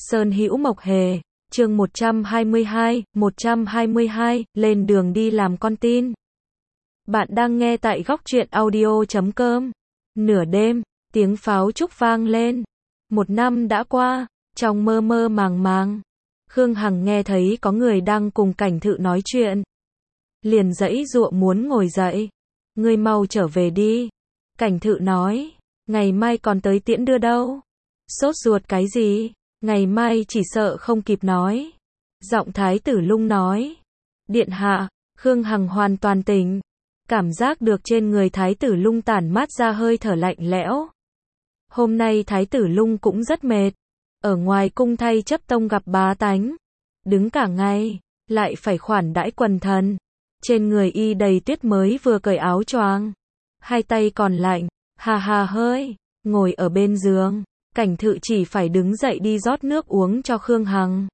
Sơn Hữu Mộc Hề, chương 122, lên đường đi làm con tin. Bạn đang nghe tại góc truyện audio.com. Nửa đêm, tiếng pháo trúc vang lên. Một năm đã qua, trong mơ mơ màng màng, Khương Hằng nghe thấy có người đang cùng Cảnh Thự nói chuyện. Liền giãy giụa muốn ngồi dậy. Ngươi mau trở về đi. Cảnh Thự nói, ngày mai còn tới tiễn đưa đâu. Sốt ruột cái gì? Ngày mai chỉ sợ không kịp nói. Giọng Thái tử Lung nói. Điện hạ, Khương Hằng hoàn toàn tỉnh. Cảm giác được trên người Thái tử Lung tản mát ra hơi thở lạnh lẽo. Hôm nay Thái tử Lung cũng rất mệt. Ở ngoài cung thay chấp tông gặp bá tánh. Đứng cả ngày, lại phải khoản đãi quần thần. Trên người y đầy tuyết mới vừa cởi áo choàng. Hai tay còn lạnh, hà hà hơi, ngồi ở bên giường. Cảnh Thự chỉ phải đứng dậy đi rót nước uống cho Khương Hằng.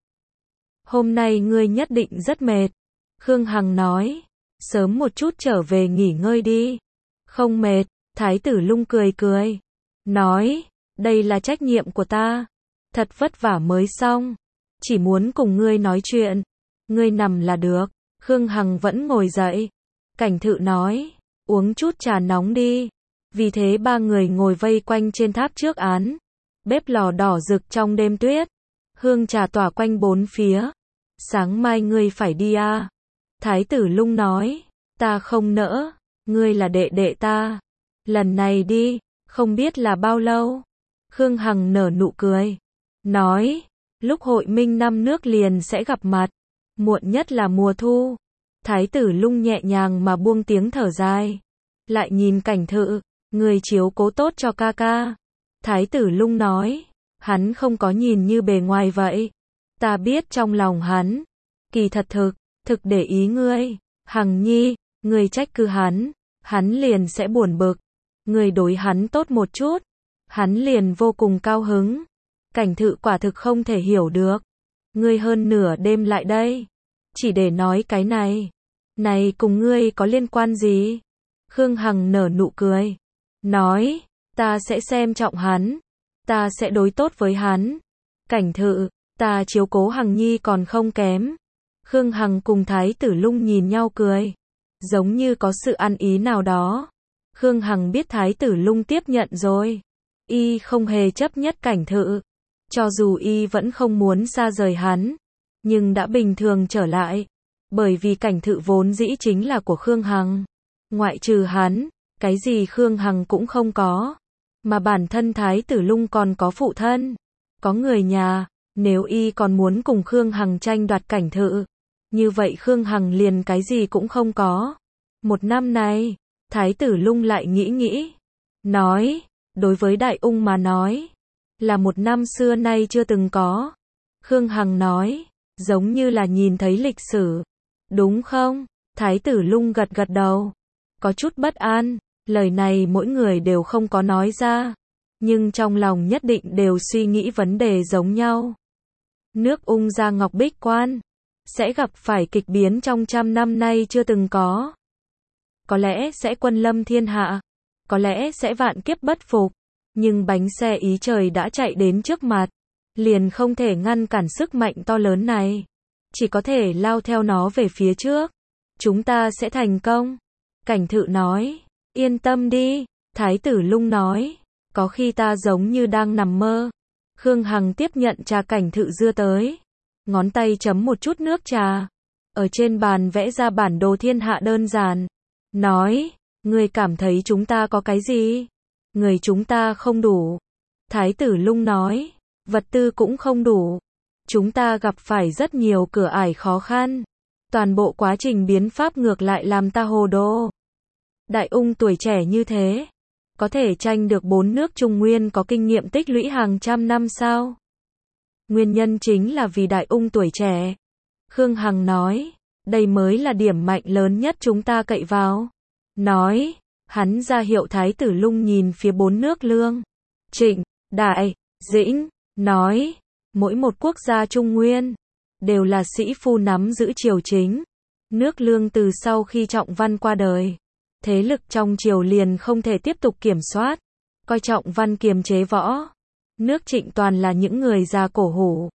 Hôm nay ngươi nhất định rất mệt. Khương Hằng nói, sớm một chút trở về nghỉ ngơi đi. Không mệt, Thái tử Lung cười cười. Nói, đây là trách nhiệm của ta. Thật vất vả mới xong. Chỉ muốn cùng ngươi nói chuyện. Ngươi nằm là được. Khương Hằng vẫn ngồi dậy. Cảnh Thự nói, uống chút trà nóng đi. Vì thế ba người ngồi vây quanh trên tháp trước án. Bếp lò đỏ rực trong đêm tuyết. Hương trà tỏa quanh bốn phía. Sáng mai ngươi phải đi à? Thái tử Lung nói, ta không nỡ. Ngươi là đệ đệ ta. Lần này đi, không biết là bao lâu. Khương Hằng nở nụ cười. Nói, lúc hội minh năm nước liền sẽ gặp mặt. Muộn nhất là mùa thu. Thái tử Lung nhẹ nhàng mà buông tiếng thở dài. Lại nhìn Cảnh Thự, người chiếu cố tốt cho ca ca. Thái tử Lung nói, hắn không có nhìn như bề ngoài vậy. Ta biết trong lòng hắn, kỳ thật thực để ý ngươi. Hằng nhi, ngươi trách cứ hắn liền sẽ buồn bực. Ngươi đối hắn tốt một chút, hắn liền vô cùng cao hứng. Cảnh Thự quả thực không thể hiểu được. Ngươi hơn nửa đêm lại đây, chỉ để nói cái này. Này cùng ngươi có liên quan gì? Khương Hằng nở nụ cười. Nói, ta sẽ xem trọng hắn. Ta sẽ đối tốt với hắn. Cảnh Thự, ta chiếu cố Hằng nhi còn không kém. Khương Hằng cùng Thái tử Lung nhìn nhau cười. Giống như có sự ăn ý nào đó. Khương Hằng biết Thái tử Lung tiếp nhận rồi. Y không hề chấp nhất Cảnh Thự. Cho dù y vẫn không muốn xa rời hắn. Nhưng đã bình thường trở lại. Bởi vì Cảnh Thự vốn dĩ chính là của Khương Hằng. Ngoại trừ hắn, cái gì Khương Hằng cũng không có. Mà bản thân Thái tử Lung còn có phụ thân. Có người nhà. Nếu y còn muốn cùng Khương Hằng tranh đoạt Cảnh Thự. Như vậy Khương Hằng liền cái gì cũng không có. Một năm này, Thái tử Lung lại nghĩ. Nói, đối với Đại Ung mà nói. Là một năm xưa nay chưa từng có. Khương Hằng nói, giống như là nhìn thấy lịch sử. Đúng không? Thái tử Lung gật gật đầu. Có chút bất an, lời này mỗi người đều không có nói ra. Nhưng trong lòng nhất định đều suy nghĩ vấn đề giống nhau. Nước Ung gia Ngọc Bích Quan sẽ gặp phải kịch biến trong 100 năm nay chưa từng có. Có lẽ sẽ quân lâm thiên hạ. Có lẽ sẽ vạn kiếp bất phục. Nhưng bánh xe ý trời đã chạy đến trước mặt. Liền không thể ngăn cản sức mạnh to lớn này. Chỉ có thể lao theo nó về phía trước. Chúng ta sẽ thành công. Cảnh Thự nói, yên tâm đi. Thái tử Lung nói, có khi ta giống như đang nằm mơ. Khương Hằng tiếp nhận trà Cảnh Thự đưa tới. Ngón tay chấm một chút nước trà. Ở trên bàn vẽ ra bản đồ thiên hạ đơn giản. Nói, ngươi cảm thấy chúng ta có cái gì? Người chúng ta không đủ. Thái tử Lung nói, vật tư cũng không đủ. Chúng ta gặp phải rất nhiều cửa ải khó khăn. Toàn bộ quá trình biến pháp ngược lại làm ta hồ đồ. Đại Ung tuổi trẻ như thế, có thể tranh được 4 nước Trung Nguyên có kinh nghiệm tích lũy hàng trăm năm sao? Nguyên nhân chính là vì Đại Ung tuổi trẻ. Khương Hằng nói, đây mới là điểm mạnh lớn nhất chúng ta cậy vào. Nói, hắn ra hiệu Thái tử Lung nhìn phía 4 nước Lương, Trịnh, Đại, Dĩnh. Nói, mỗi một quốc gia Trung Nguyên đều là sĩ phu nắm giữ triều chính. Nước Lương từ sau khi Trọng Văn qua đời, thế lực trong triều liền không thể tiếp tục kiểm soát, coi Trọng Văn kiềm chế võ. Nước Trịnh toàn là những người già cổ hủ,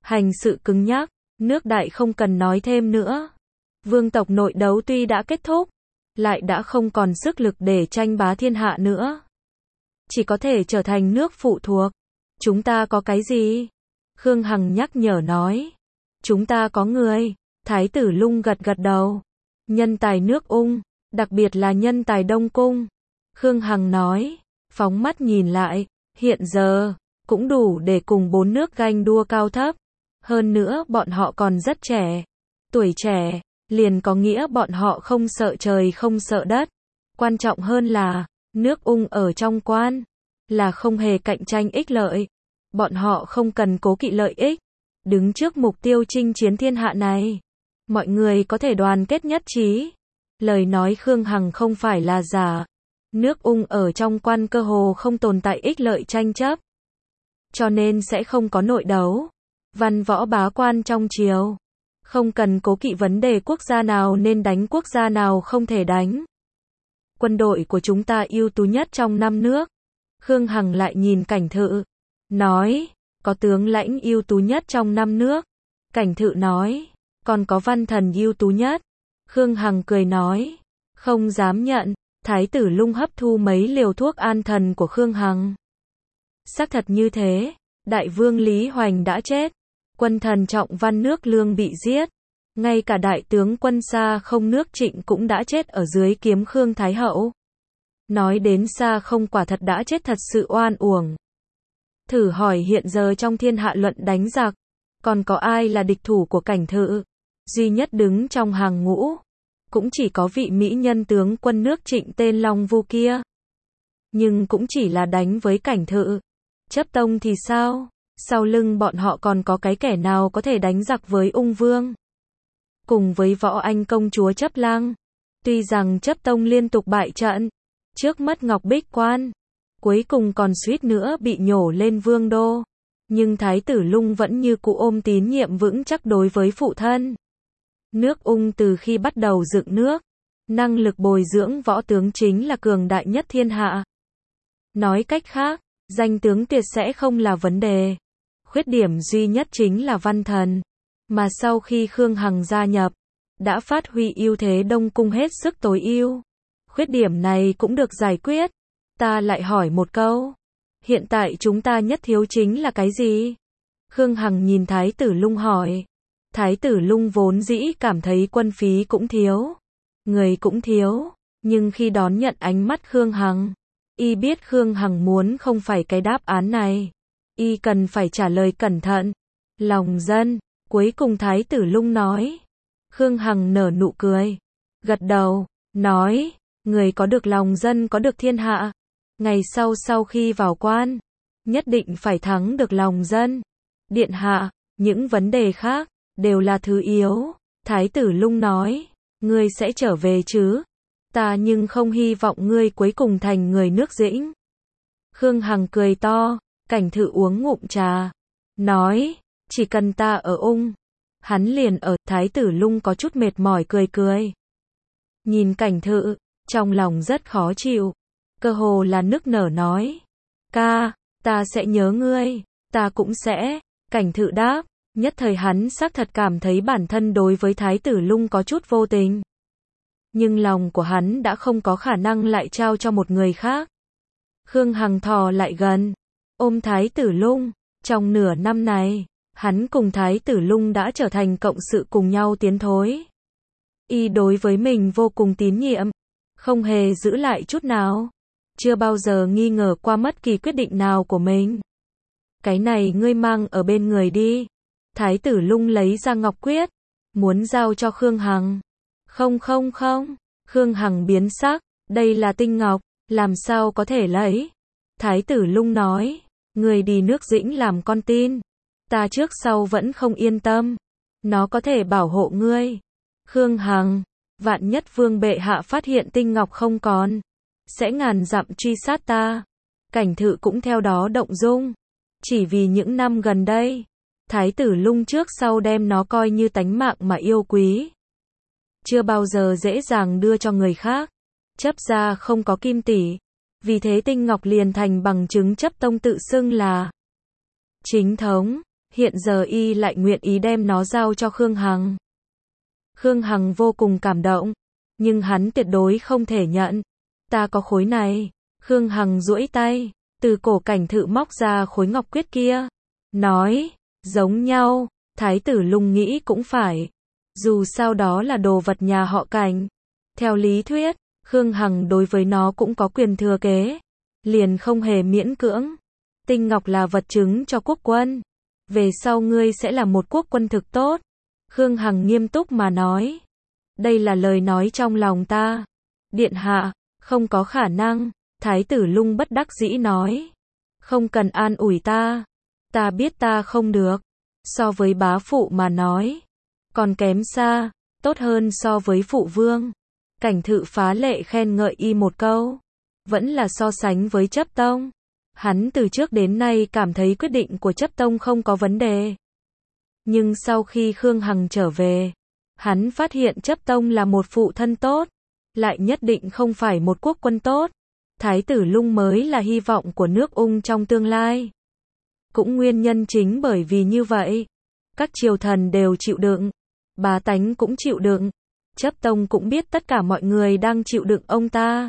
hành sự cứng nhắc, nước Đại không cần nói thêm nữa. Vương tộc nội đấu tuy đã kết thúc, lại đã không còn sức lực để tranh bá thiên hạ nữa. Chỉ có thể trở thành nước phụ thuộc. Chúng ta có cái gì? Khương Hằng nhắc nhở nói. Chúng ta có người. Thái tử Lung gật gật đầu. Nhân tài nước Ung, đặc biệt là nhân tài Đông Cung. Khương Hằng nói, phóng mắt nhìn lại, hiện giờ, cũng đủ để cùng 4 nước ganh đua cao thấp. Hơn nữa bọn họ còn rất trẻ. Tuổi trẻ, liền có nghĩa bọn họ không sợ trời không sợ đất. Quan trọng hơn là, nước Ung ở trong quan, là không hề cạnh tranh ích lợi. Bọn họ không cần cố kỵ lợi ích. Đứng trước mục tiêu chinh chiến thiên hạ này, mọi người có thể đoàn kết nhất trí. Lời nói Khương Hằng không phải là giả. Nước Ung ở trong quan cơ hồ không tồn tại ích lợi tranh chấp. Cho nên sẽ không có nội đấu. Văn võ bá quan trong triều. Không cần cố kỵ vấn đề quốc gia nào nên đánh quốc gia nào không thể đánh. Quân đội của chúng ta ưu tú nhất trong 5 nước. Khương Hằng lại nhìn Cảnh Thự. Nói, có tướng lãnh ưu tú nhất trong 5 nước. Cảnh Thự nói, còn có văn thần ưu tú nhất. Khương Hằng cười nói, không dám nhận. Thái tử Lung hấp thu mấy liều thuốc an thần của Khương Hằng. Xác thật như thế, đại vương Lý Hoành đã chết. Quân thần Trọng Văn nước Lương bị giết. Ngay cả đại tướng quân Xa Không nước Trịnh cũng đã chết ở dưới kiếm Khương Thái Hậu. Nói đến Xa Không quả thật đã chết thật sự oan uổng. Thử hỏi hiện giờ trong thiên hạ luận đánh giặc, còn có ai là địch thủ của Cảnh Thự? Duy nhất đứng trong hàng ngũ, cũng chỉ có vị mỹ nhân tướng quân nước Trịnh tên Long Vu kia. Nhưng cũng chỉ là đánh với Cảnh Thự. Chấp Tông thì sao? Sau lưng bọn họ còn có cái kẻ nào có thể đánh giặc với Ung Vương? Cùng với Võ Anh công chúa Chấp Lăng. Tuy rằng Chấp Tông liên tục bại trận, trước mất Ngọc Bích Quan, cuối cùng còn suýt nữa bị nhổ lên vương đô. Nhưng Thái tử Lung vẫn như cũ ôm tín nhiệm vững chắc đối với phụ thân. Nước Ung từ khi bắt đầu dựng nước, năng lực bồi dưỡng võ tướng chính là cường đại nhất thiên hạ. Nói cách khác, danh tướng tuyệt sẽ không là vấn đề. Khuyết điểm duy nhất chính là văn thần. Mà sau khi Khương Hằng gia nhập, đã phát huy ưu thế Đông Cung hết sức tối ưu. Khuyết điểm này cũng được giải quyết. Ta lại hỏi một câu. Hiện tại chúng ta nhất thiếu chính là cái gì? Khương Hằng nhìn Thái tử Lung hỏi. Thái tử Lung vốn dĩ cảm thấy quân phí cũng thiếu, người cũng thiếu. Nhưng khi đón nhận ánh mắt Khương Hằng, y biết Khương Hằng muốn không phải cái đáp án này. Y cần phải trả lời cẩn thận. Lòng dân. Cuối cùng Thái tử Lung nói. Khương Hằng nở nụ cười. Gật đầu. Nói. Người có được lòng dân có được thiên hạ. Ngày sau khi vào quan, nhất định phải thắng được lòng dân. Điện hạ, những vấn đề khác, đều là thứ yếu. Thái tử Lung nói. Ngươi sẽ trở về chứ? Ta nhưng không hy vọng ngươi cuối cùng thành người nước Dĩnh. Khương Hằng cười to. Cảnh Thự uống ngụm trà. Nói. Chỉ cần ta ở Ung, hắn liền ở. Thái tử Lung có chút mệt mỏi cười. Nhìn Cảnh Thự, trong lòng rất khó chịu. Cơ hồ là nức nở nói. Ca, ta sẽ nhớ ngươi. Ta cũng sẽ. Cảnh Thự đáp. Nhất thời hắn xác thật cảm thấy bản thân đối với Thái tử Lung có chút vô tình. Nhưng lòng của hắn đã không có khả năng lại trao cho một người khác. Khương Hằng thò lại gần, ôm Thái tử Lung. Trong nửa năm này, hắn cùng Thái tử Lung đã trở thành cộng sự cùng nhau tiến thối. Y đối với mình vô cùng tín nhiệm, không hề giữ lại chút nào. Chưa bao giờ nghi ngờ qua bất kỳ quyết định nào của mình. Cái này ngươi mang ở bên người đi. Thái tử Lung lấy ra ngọc quyết, muốn giao cho Khương Hằng. Không. Khương Hằng biến sắc, đây là tinh ngọc, làm sao có thể lấy. Thái tử Lung nói, người đi nước Dĩnh làm con tin. Ta trước sau vẫn không yên tâm. Nó có thể bảo hộ ngươi. Khương Hằng, vạn nhất vương bệ hạ phát hiện tinh ngọc không còn, sẽ ngàn dặm truy sát ta. Cảnh Thự cũng theo đó động dung. Chỉ vì những năm gần đây, Thái tử Lung trước sau đem nó coi như tánh mạng mà yêu quý. Chưa bao giờ dễ dàng đưa cho người khác. Chấp gia không có kim tỷ. Vì thế tinh ngọc liền thành bằng chứng Chấp Tông tự xưng là chính thống. hiện giờ y lại nguyện ý đem nó giao cho Khương Hằng. Khương Hằng vô cùng cảm động, nhưng hắn tuyệt đối không thể nhận. Ta có khối này. Khương Hằng duỗi tay, từ cổ Cảnh Thự móc ra khối ngọc quyết kia, nói, giống nhau. Thái tử Lung nghĩ cũng phải, dù sao đó là đồ vật nhà họ Cảnh. Theo lý thuyết, Khương Hằng đối với nó cũng có quyền thừa kế, liền không hề miễn cưỡng. Tinh ngọc là vật chứng cho quốc quân, về sau ngươi sẽ là một quốc quân thực tốt. Khương Hằng nghiêm túc mà nói, đây là lời nói trong lòng ta. Điện hạ, không có khả năng. Thái tử Lung bất đắc dĩ nói, không cần an ủi ta biết ta không được. So với bá phụ mà nói, còn kém xa, tốt hơn so với phụ vương. Cảnh Thự phá lệ khen ngợi y một câu, vẫn là so sánh với chấp tông. Hắn từ trước đến nay cảm thấy quyết định của chấp tông không có vấn đề. Nhưng sau khi Khương Hằng trở về, hắn phát hiện chấp tông là một phụ thân tốt, lại nhất định không phải một quốc quân tốt. Thái tử Lung mới là hy vọng của nước Ung trong tương lai. Cũng nguyên nhân chính bởi vì như vậy, các triều thần đều chịu đựng, bá tánh cũng chịu đựng, chấp tông cũng biết tất cả mọi người đang chịu đựng ông ta.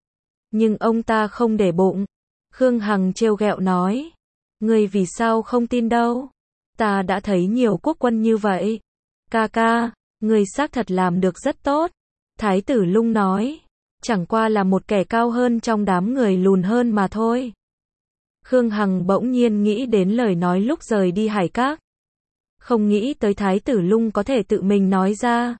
Nhưng ông ta không để bụng. Khương Hằng trêu ghẹo nói, ngươi vì sao không tin đâu? Ta đã thấy nhiều quốc quân như vậy. Ca ca, ngươi xác thật làm được rất tốt. Thái tử Lung nói, chẳng qua là một kẻ cao hơn trong đám người lùn hơn mà thôi. Khương Hằng bỗng nhiên nghĩ đến lời nói lúc rời đi Hải Các. Không nghĩ tới Thái tử Lung có thể tự mình nói ra.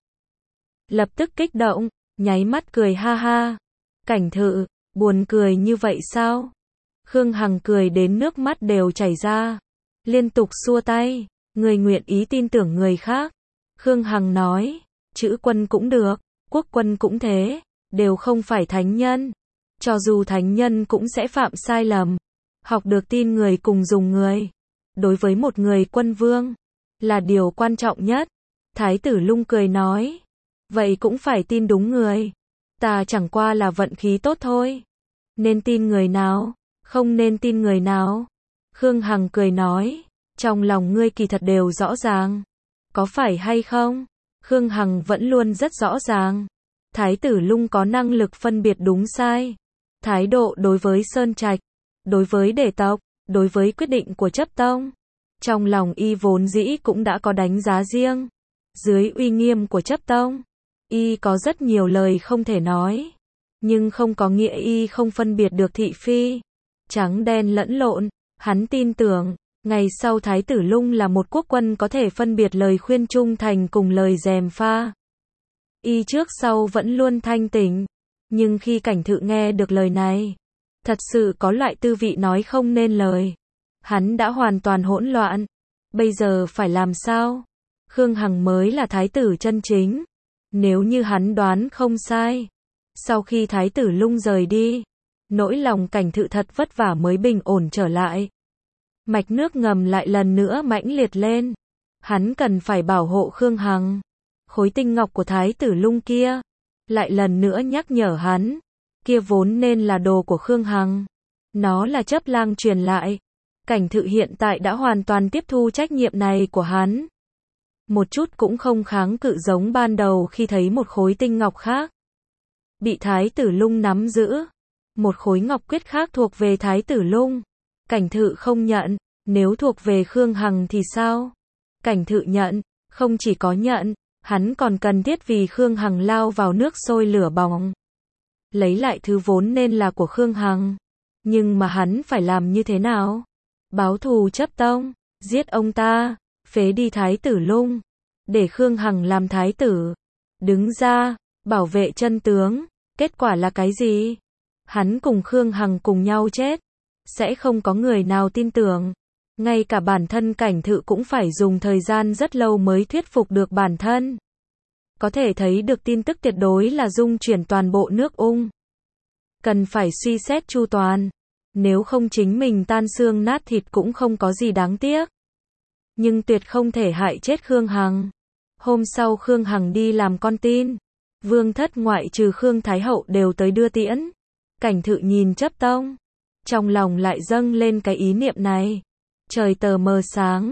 Lập tức kích động, nháy mắt cười ha ha. Cảnh Thự, buồn cười như vậy sao? Khương Hằng cười đến nước mắt đều chảy ra, liên tục xua tay, người nguyện ý tin tưởng người khác. Khương Hằng nói, chữ quân cũng được, quốc quân cũng thế, đều không phải thánh nhân. Cho dù thánh nhân cũng sẽ phạm sai lầm. Học được tin người cùng dùng người, đối với một người quân vương, là điều quan trọng nhất. Thái tử Lung cười nói, vậy cũng phải tin đúng người. Ta chẳng qua là vận khí tốt thôi. Nên tin người nào, không nên tin người nào? Khương Hằng cười nói, trong lòng ngươi kỳ thật đều rõ ràng. Có phải hay không? Khương Hằng vẫn luôn rất rõ ràng. Thái tử Lung có năng lực phân biệt đúng sai. Thái độ đối với Sơn Trạch, đối với Đề tộc, đối với quyết định của chấp tông, trong lòng y vốn dĩ cũng đã có đánh giá riêng. Dưới uy nghiêm của chấp tông, y có rất nhiều lời không thể nói, nhưng không có nghĩa y không phân biệt được thị phi, trắng đen lẫn lộn. Hắn tin tưởng, ngày sau Thái tử Lung là một quốc quân có thể phân biệt lời khuyên trung thành cùng lời gièm pha. Y trước sau vẫn luôn thanh tỉnh, nhưng khi Cảnh Thự nghe được lời này, thật sự có loại tư vị nói không nên lời. Hắn đã hoàn toàn hỗn loạn. Bây giờ phải làm sao? Khương Hằng mới là thái tử chân chính. Nếu như hắn đoán không sai, sau khi Thái tử Lung rời đi, nỗi lòng Cảnh Thự thật vất vả mới bình ổn trở lại. Mạch nước ngầm lại lần nữa mãnh liệt lên. Hắn cần phải bảo hộ Khương Hằng. Khối tinh ngọc của Thái tử Lung kia lại lần nữa nhắc nhở hắn, kia vốn nên là đồ của Khương Hằng. Nó là chấp lang truyền lại. Cảnh Thự hiện tại đã hoàn toàn tiếp thu trách nhiệm này của hắn. Một chút cũng không kháng cự giống ban đầu khi thấy một khối tinh ngọc khác bị Thái tử Lung nắm giữ. Một khối ngọc quyết khác thuộc về Thái tử Lung. Cảnh Thự không nhận. Nếu thuộc về Khương Hằng thì sao? Cảnh Thự nhận. Không chỉ có nhận, hắn còn cần thiết vì Khương Hằng lao vào nước sôi lửa bỏng, lấy lại thứ vốn nên là của Khương Hằng. Nhưng mà hắn phải làm như thế nào? Báo thù chấp tông, giết ông ta, phế đi Thái tử Lung, để Khương Hằng làm thái tử, đứng ra, bảo vệ chân tướng. Kết quả là cái gì? Hắn cùng Khương Hằng cùng nhau chết. Sẽ không có người nào tin tưởng. Ngay cả bản thân Cảnh Thự cũng phải dùng thời gian rất lâu mới thuyết phục được bản thân. Có thể thấy được tin tức tuyệt đối là dung chuyển toàn bộ nước Ung. Cần phải suy xét chu toàn. Nếu không chính mình tan xương nát thịt cũng không có gì đáng tiếc. Nhưng tuyệt không thể hại chết Khương Hằng. Hôm sau Khương Hằng đi làm con tin. Vương thất ngoại trừ Khương Thái Hậu đều tới đưa tiễn. Cảnh Thự nhìn chấp tông, trong lòng lại dâng lên cái ý niệm này. Trời tờ mờ sáng,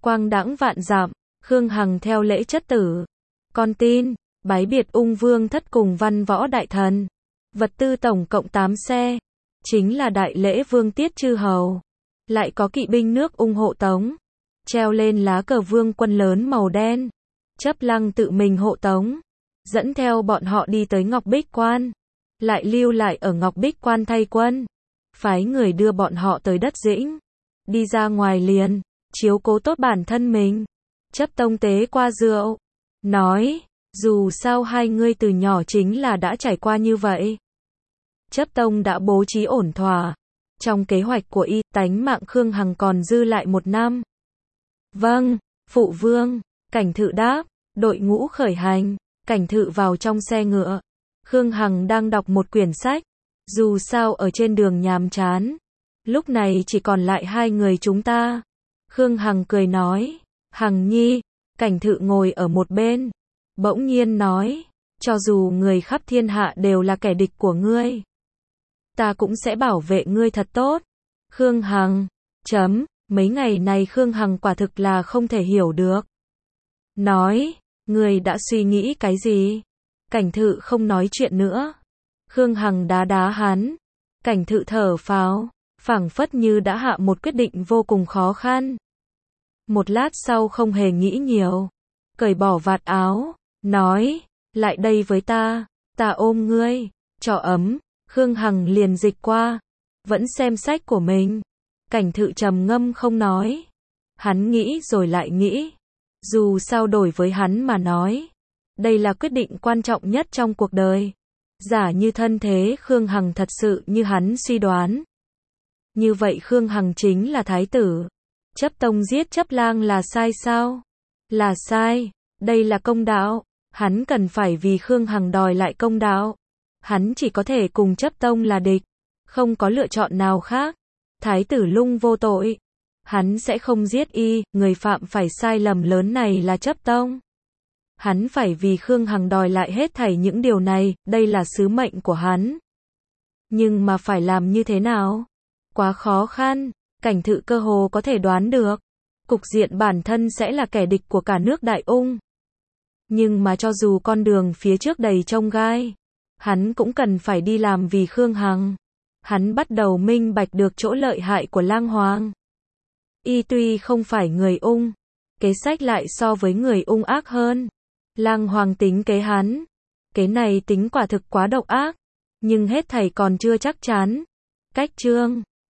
quang đãng vạn dặm, Khương Hằng theo lễ chất tử. Con tin, bái biệt ung vương thất cùng văn võ đại thần. Vật tư tổng cộng 8 xe. Chính là đại lễ vương tiết chư hầu. Lại có kỵ binh nước ung hộ tống. Treo lên lá cờ vương quân lớn màu đen. Chấp Lăng tự mình hộ tống. Dẫn theo bọn họ đi tới Ngọc Bích Quan. Lại lưu lại ở Ngọc Bích Quan thay quân. Phái người đưa bọn họ tới đất Dĩnh. Đi ra ngoài liền, chiếu cố tốt bản thân mình. Chấp Tông tế qua rượu. Nói, dù sao hai ngươi từ nhỏ chính là đã trải qua như vậy. Chấp Tông đã bố trí ổn thỏa. Trong kế hoạch của y, tánh mạng Khương Hằng còn dư lại 1 năm. Vâng, phụ vương, Cảnh Thự đáp, đội ngũ khởi hành. Cảnh Thự vào trong xe ngựa. Khương Hằng đang đọc một quyển sách. Dù sao ở trên đường nhàm chán. Lúc này chỉ còn lại 2 người chúng ta. Khương Hằng cười nói, Hằng nhi. Cảnh Thự ngồi ở một bên. Bỗng nhiên nói, cho dù người khắp thiên hạ đều là kẻ địch của ngươi, ta cũng sẽ bảo vệ ngươi thật tốt. Khương Hằng, mấy ngày này Khương Hằng quả thực là không thể hiểu được. Nói, ngươi đã suy nghĩ cái gì? Cảnh Thự không nói chuyện nữa. Khương Hằng đá đá hắn. Cảnh Thự thở phào, phảng phất như đã hạ một quyết định vô cùng khó khăn. Một lát sau không hề nghĩ nhiều, cởi bỏ vạt áo, nói, lại đây với ta ôm ngươi, cho ấm. Khương Hằng liền dịch qua, vẫn xem sách của mình. Cảnh Thự trầm ngâm không nói. Hắn nghĩ rồi lại nghĩ. Dù sao đổi với hắn mà nói, đây là quyết định quan trọng nhất trong cuộc đời. Giả như thân thế Khương Hằng thật sự như hắn suy đoán. Như vậy Khương Hằng chính là thái tử. Chấp Tông giết Chấp Lang là sai sao? Là sai. Đây là công đạo. Hắn cần phải vì Khương Hằng đòi lại công đạo. Hắn chỉ có thể cùng Chấp Tông là địch. Không có lựa chọn nào khác. Thái tử Lung vô tội. Hắn sẽ không giết y. Người phạm phải sai lầm lớn này là Chấp Tông. Hắn phải vì Khương Hằng đòi lại hết thảy những điều này. Đây là sứ mệnh của hắn. Nhưng mà phải làm như thế nào? Quá khó khăn. Cảnh Thự cơ hồ có thể đoán được. Cục diện bản thân sẽ là kẻ địch của cả nước Đại Ung. Nhưng mà cho dù con đường phía trước đầy chông gai, hắn cũng cần phải đi làm vì Khương Hằng. Hắn bắt đầu minh bạch được chỗ lợi hại của Lang Hoàng. Y tuy không phải người Ung, kế sách lại so với người Ung ác hơn. Lang Hoàng tính kế hắn. Kế này tính quả thực quá độc ác. Nhưng hết thảy còn chưa chắc chắn. Cách chương